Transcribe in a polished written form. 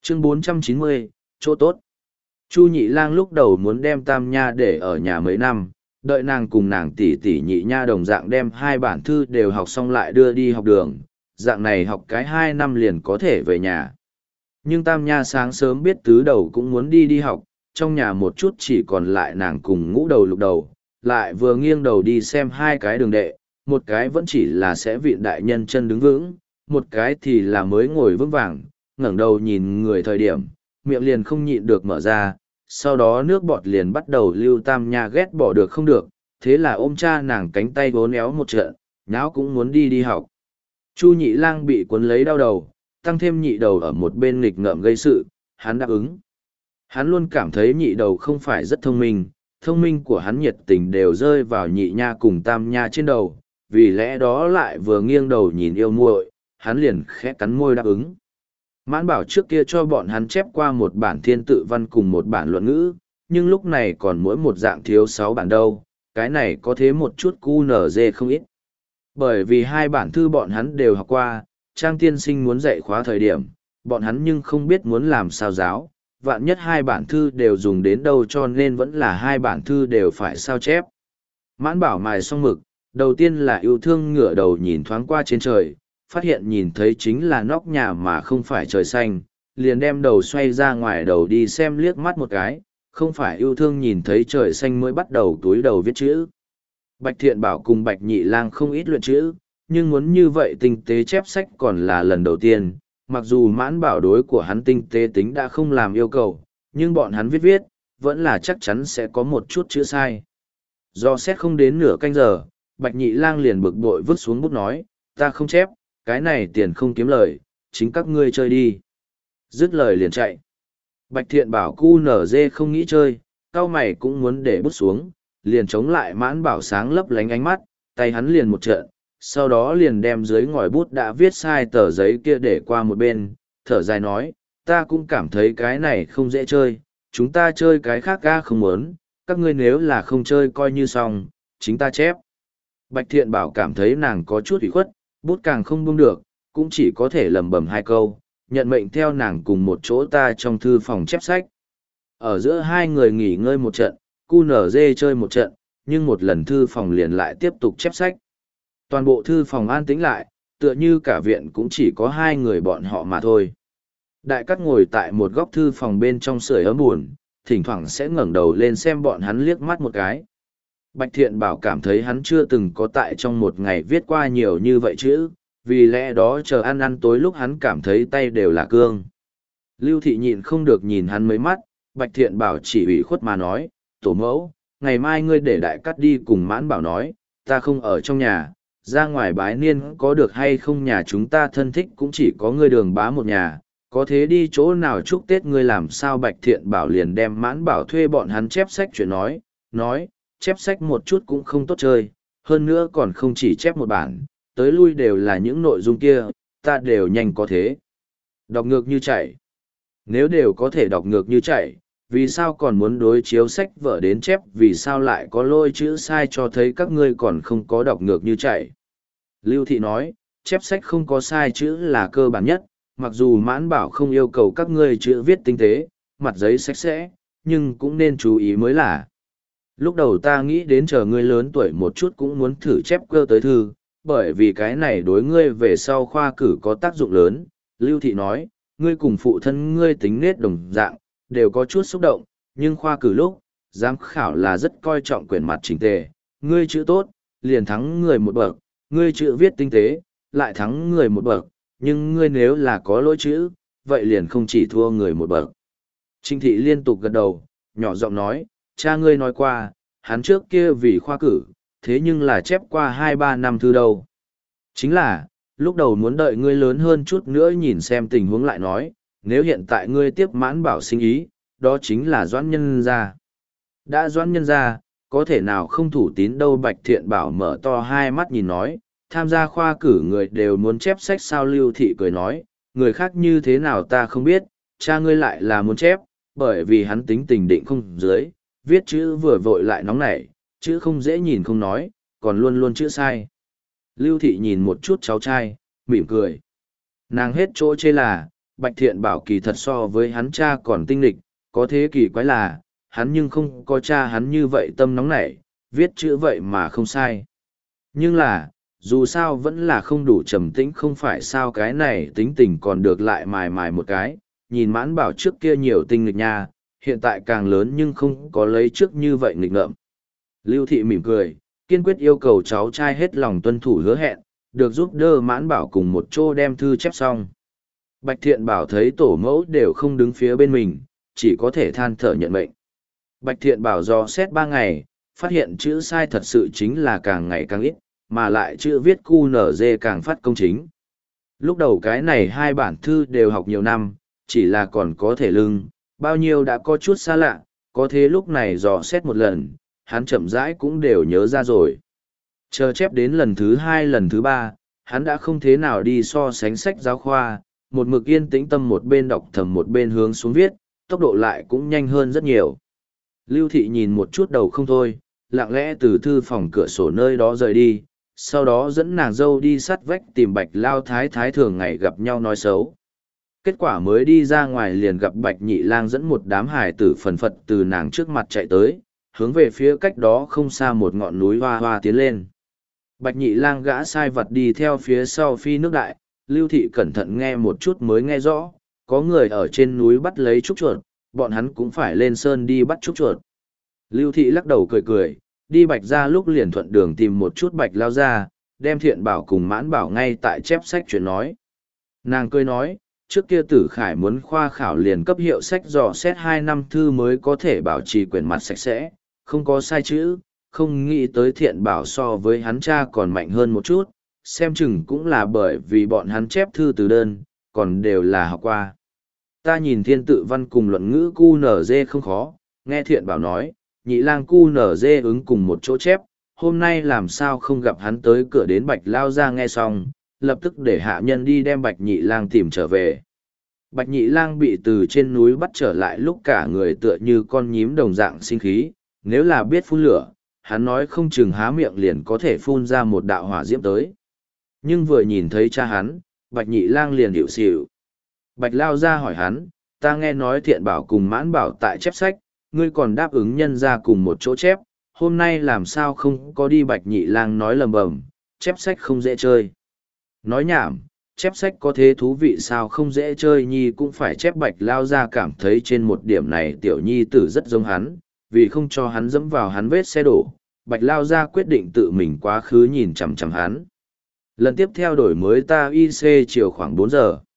Chương 490, chỗ tốt. Chu Nhị Lang lúc đầu muốn đem Tam Nha để ở nhà mấy năm, đợi nàng cùng nàng tỷ tỷ Nhị Nha đồng dạng đem hai bản thư đều học xong lại đưa đi học đường, dạng này học cái 2 năm liền có thể về nhà. Nhưng Tam Nha sáng sớm biết tứ đầu cũng muốn đi học, trong nhà một chút chỉ còn lại nàng cùng ngũ đầu lục đầu, lại vừa nghiêng đầu đi xem hai cái đường đệ, một cái vẫn chỉ là sẽ vịn đại nhân chân đứng vững, một cái thì là mới ngồi vững vàng, ngẩng đầu nhìn người thời điểm, miệng liền không nhịn được mở ra, sau đó nước bọt liền bắt đầu lưu. Tam Nha ghét bỏ được không được, thế là ôm cha nàng cánh tay vốn éo một trận, nháo cũng muốn đi học. Chu Nhị Lang bị cuốn lấy đau đầu, tăng thêm nhị đầu ở một bên nghịch ngợm gây sự, hắn đáp ứng. Hắn luôn cảm thấy nhị đầu không phải rất thông minh của hắn nhiệt tình đều rơi vào Nhị Nha cùng Tam Nha trên đầu, vì lẽ đó lại vừa nghiêng đầu nhìn yêu muội, hắn liền khẽ cắn môi đáp ứng. Mãn Bảo trước kia cho bọn hắn chép qua một bản thiên tự văn cùng một bản luận ngữ, nhưng lúc này còn mỗi một dạng thiếu 6 bản đâu, cái này có thế một chút QNZ không ít. Bởi vì hai bản thư bọn hắn đều học qua, Trang tiên sinh muốn dạy khóa thời điểm, bọn hắn nhưng không biết muốn làm sao giáo, vạn nhất hai bản thư đều dùng đến đâu cho nên vẫn là hai bản thư đều phải sao chép. Mãn Bảo mài xong mực, đầu tiên là yêu thương ngửa đầu nhìn thoáng qua trên trời, phát hiện nhìn thấy chính là nóc nhà mà không phải trời xanh, liền đem đầu xoay ra ngoài đầu đi xem liếc mắt một cái, không phải yêu thương nhìn thấy trời xanh mới bắt đầu túi đầu viết chữ. Bạch Thiện Bảo cùng Bạch Nhị Lang không ít luyện chữ, nhưng muốn như vậy tinh tế chép sách còn là lần đầu tiên, mặc dù Mãn Bảo đối của hắn tinh tế tính đã không làm yêu cầu, nhưng bọn hắn viết, vẫn là chắc chắn sẽ có một chút chữ sai. Do xét không đến nửa canh giờ, Bạch Nhị Lang liền bực bội vứt xuống bút nói, ta không chép, cái này tiền không kiếm lời, chính các ngươi chơi đi. Dứt lời liền chạy. Bạch Thiện Bảo QNZ không nghĩ chơi, cao mày cũng muốn để bút xuống, liền chống lại Mãn Bảo sáng lấp lánh ánh mắt, tay hắn liền một trận, sau đó liền đem dưới ngòi bút đã viết sai tờ giấy kia để qua một bên, thở dài nói, ta cũng cảm thấy cái này không dễ chơi, chúng ta chơi cái khác ca không muốn, các ngươi nếu là không chơi coi như xong, chính ta chép. Bạch Thiện Bảo cảm thấy nàng có chút ủy khuất, bút càng không buông được, cũng chỉ có thể lẩm bẩm hai câu, nhận mệnh theo nàng cùng một chỗ ta trong thư phòng chép sách. Ở giữa hai người nghỉ ngơi một trận, QNZ chơi một trận, nhưng một lần thư phòng liền lại tiếp tục chép sách. Toàn bộ thư phòng an tĩnh lại, tựa như cả viện cũng chỉ có hai người bọn họ mà thôi. Đại Cát ngồi tại một góc thư phòng bên trong sưởi ấm buồn, thỉnh thoảng sẽ ngẩng đầu lên xem bọn hắn liếc mắt một cái. Bạch Thiện Bảo cảm thấy hắn chưa từng có tại trong một ngày viết qua nhiều như vậy chứ, vì lẽ đó chờ ăn tối lúc hắn cảm thấy tay đều là cương. Lưu Thị nhịn không được nhìn hắn mấy mắt, Bạch Thiện Bảo chỉ ủy khuất mà nói, tổ mẫu, ngày mai ngươi để Đại Cát đi cùng Mãn Bảo nói, ta không ở trong nhà, ra ngoài bái niên có được hay không, nhà chúng ta thân thích cũng chỉ có ngươi Đường Bá một nhà, có thế đi chỗ nào chúc Tết ngươi làm sao. Bạch Thiện Bảo liền đem Mãn Bảo thuê bọn hắn chép sách chuyện nói, chép sách một chút cũng không tốt chơi, hơn nữa còn không chỉ chép một bản, tới lui đều là những nội dung kia, ta đều nhanh có thế. Đọc ngược như chạy. Nếu đều có thể đọc ngược như chạy, vì sao còn muốn đối chiếu sách vở đến chép, vì sao lại có lôi chữ sai cho thấy các ngươi còn không có đọc ngược như chạy. Lưu Thị nói, chép sách không có sai chữ là cơ bản nhất, mặc dù Mãn Bảo không yêu cầu các ngươi chữ viết tinh tế, mặt giấy sạch sẽ, nhưng cũng nên chú ý mới là. Lúc đầu ta nghĩ đến chờ ngươi lớn tuổi một chút cũng muốn thử chép cơ tới thư, bởi vì cái này đối ngươi về sau khoa cử có tác dụng lớn. Lưu Thị nói, ngươi cùng phụ thân ngươi tính nết đồng dạng, đều có chút xúc động, nhưng khoa cử lúc, giám khảo là rất coi trọng quyển mặt chỉnh tề, ngươi chữ tốt, liền thắng người một bậc, ngươi chữ viết tinh tế, lại thắng người một bậc, nhưng ngươi nếu là có lỗi chữ, vậy liền không chỉ thua người một bậc. Trinh Thị liên tục gật đầu, nhỏ giọng nói, cha ngươi nói qua, hắn trước kia vì khoa cử, thế nhưng là chép qua 2-3 năm thư đâu. Chính là, lúc đầu muốn đợi ngươi lớn hơn chút nữa nhìn xem tình huống lại nói, nếu hiện tại ngươi tiếp Mãn Bảo sinh ý, đó chính là Doãn Nhân gia. Đã Doãn Nhân gia, có thể nào không thủ tín đâu. Bạch Thiện Bảo mở to hai mắt nhìn nói, tham gia khoa cử người đều muốn chép sách sao. Lưu Thị cười nói, người khác như thế nào ta không biết, cha ngươi lại là muốn chép, bởi vì hắn tính tình định không dưới, viết chữ vừa vội lại nóng nảy, chữ không dễ nhìn không nói, còn luôn luôn chữ sai. Lưu Thị nhìn một chút cháu trai, mỉm cười. Nàng hết chỗ chê là, Bạch Thiện Bảo kỳ thật so với hắn cha còn tinh lịch, có thế kỳ quái là, hắn nhưng không có cha hắn như vậy tâm nóng nảy, viết chữ vậy mà không sai. Nhưng là, dù sao vẫn là không đủ trầm tĩnh, không phải sao, cái này tính tình còn được lại mài mài một cái, nhìn Mãn Bảo trước kia nhiều tinh nghịch nha, hiện tại càng lớn nhưng không có lấy trước như vậy nghịch ngợm. Lưu Thị mỉm cười, kiên quyết yêu cầu cháu trai hết lòng tuân thủ hứa hẹn, được giúp đỡ Mãn Bảo cùng một chỗ đem thư chép xong. Bạch Thiện Bảo thấy tổ mẫu đều không đứng phía bên mình, chỉ có thể than thở nhận mệnh. Bạch Thiện Bảo dò xét 3 ngày, phát hiện chữ sai thật sự chính là càng ngày càng ít, mà lại chữ viết QNZ càng phát công chính. Lúc đầu cái này 2 bản thư đều học nhiều năm, chỉ là còn có thể lưng, bao nhiêu đã có chút xa lạ, có thế lúc này dò xét một lần, hắn chậm rãi cũng đều nhớ ra rồi. Chờ chép đến lần thứ 2 lần thứ 3, hắn đã không thế nào đi so sánh sách giáo khoa, một mực yên tĩnh tâm một bên đọc thầm một bên hướng xuống viết, tốc độ lại cũng nhanh hơn rất nhiều. Lưu Thị nhìn một chút đầu không thôi, lặng lẽ từ thư phòng cửa sổ nơi đó rời đi, sau đó dẫn nàng dâu đi sát vách tìm Bạch Lao Thái Thái thường ngày gặp nhau nói xấu. Kết quả mới đi ra ngoài liền gặp Bạch Nhị Lang dẫn một đám hài tử phần phật từ nàng trước mặt chạy tới, hướng về phía cách đó không xa một ngọn núi hoa hoa tiến lên. Bạch Nhị Lang gã sai vật đi theo phía sau phi nước đại, Lưu Thị cẩn thận nghe một chút mới nghe rõ, có người ở trên núi bắt lấy trúc chuột, bọn hắn cũng phải lên sơn đi bắt trúc chuột. Lưu Thị lắc đầu cười cười, đi Bạch ra lúc liền thuận đường tìm một chút Bạch Lao ra, đem Thiện Bảo cùng Mãn Bảo ngay tại chép sách chuyện nói. Nàng cười nói, trước kia Tử Khải muốn khoa khảo liền cấp hiệu sách dò xét 2 năm thư mới có thể bảo trì quyển mặt sạch sẽ, không có sai chữ, không nghĩ tới Thiện Bảo so với hắn cha còn mạnh hơn một chút, xem chừng cũng là bởi vì bọn hắn chép thư từ đơn, còn đều là học qua. Ta nhìn thiên tự văn cùng luận ngữ QNZ không khó, nghe Thiện Bảo nói, Nhị Lang QNZ ứng cùng một chỗ chép, hôm nay làm sao không gặp hắn tới cửa đến Bạch Lao ra nghe xong, lập tức để hạ nhân đi đem Bạch Nhị Lang tìm trở về. Bạch Nhị Lang bị từ trên núi bắt trở lại lúc cả người tựa như con nhím đồng dạng sinh khí, nếu là biết phun lửa, hắn nói không chừng há miệng liền có thể phun ra một đạo hỏa diễm tới. Nhưng vừa nhìn thấy cha hắn, Bạch Nhị Lang liền hiểu xỉu. Bạch Lao ra hỏi hắn, ta nghe nói Thiện Bảo cùng Mãn Bảo tại chép sách, ngươi còn đáp ứng nhân ra cùng một chỗ chép, hôm nay làm sao không có đi. Bạch Nhị Lang nói lầm bầm, chép sách không dễ chơi. Nói nhảm, chép sách có thế thú vị sao không dễ chơi nhi cũng phải chép. Bạch Lao ra cảm thấy trên một điểm này tiểu nhi tử rất giống hắn, vì không cho hắn dẫm vào hắn vết xe đổ, Bạch Lao ra quyết định tự mình quá khứ nhìn chằm chằm hắn. Lần tiếp theo đổi mới ta IC chiều khoảng 4 giờ.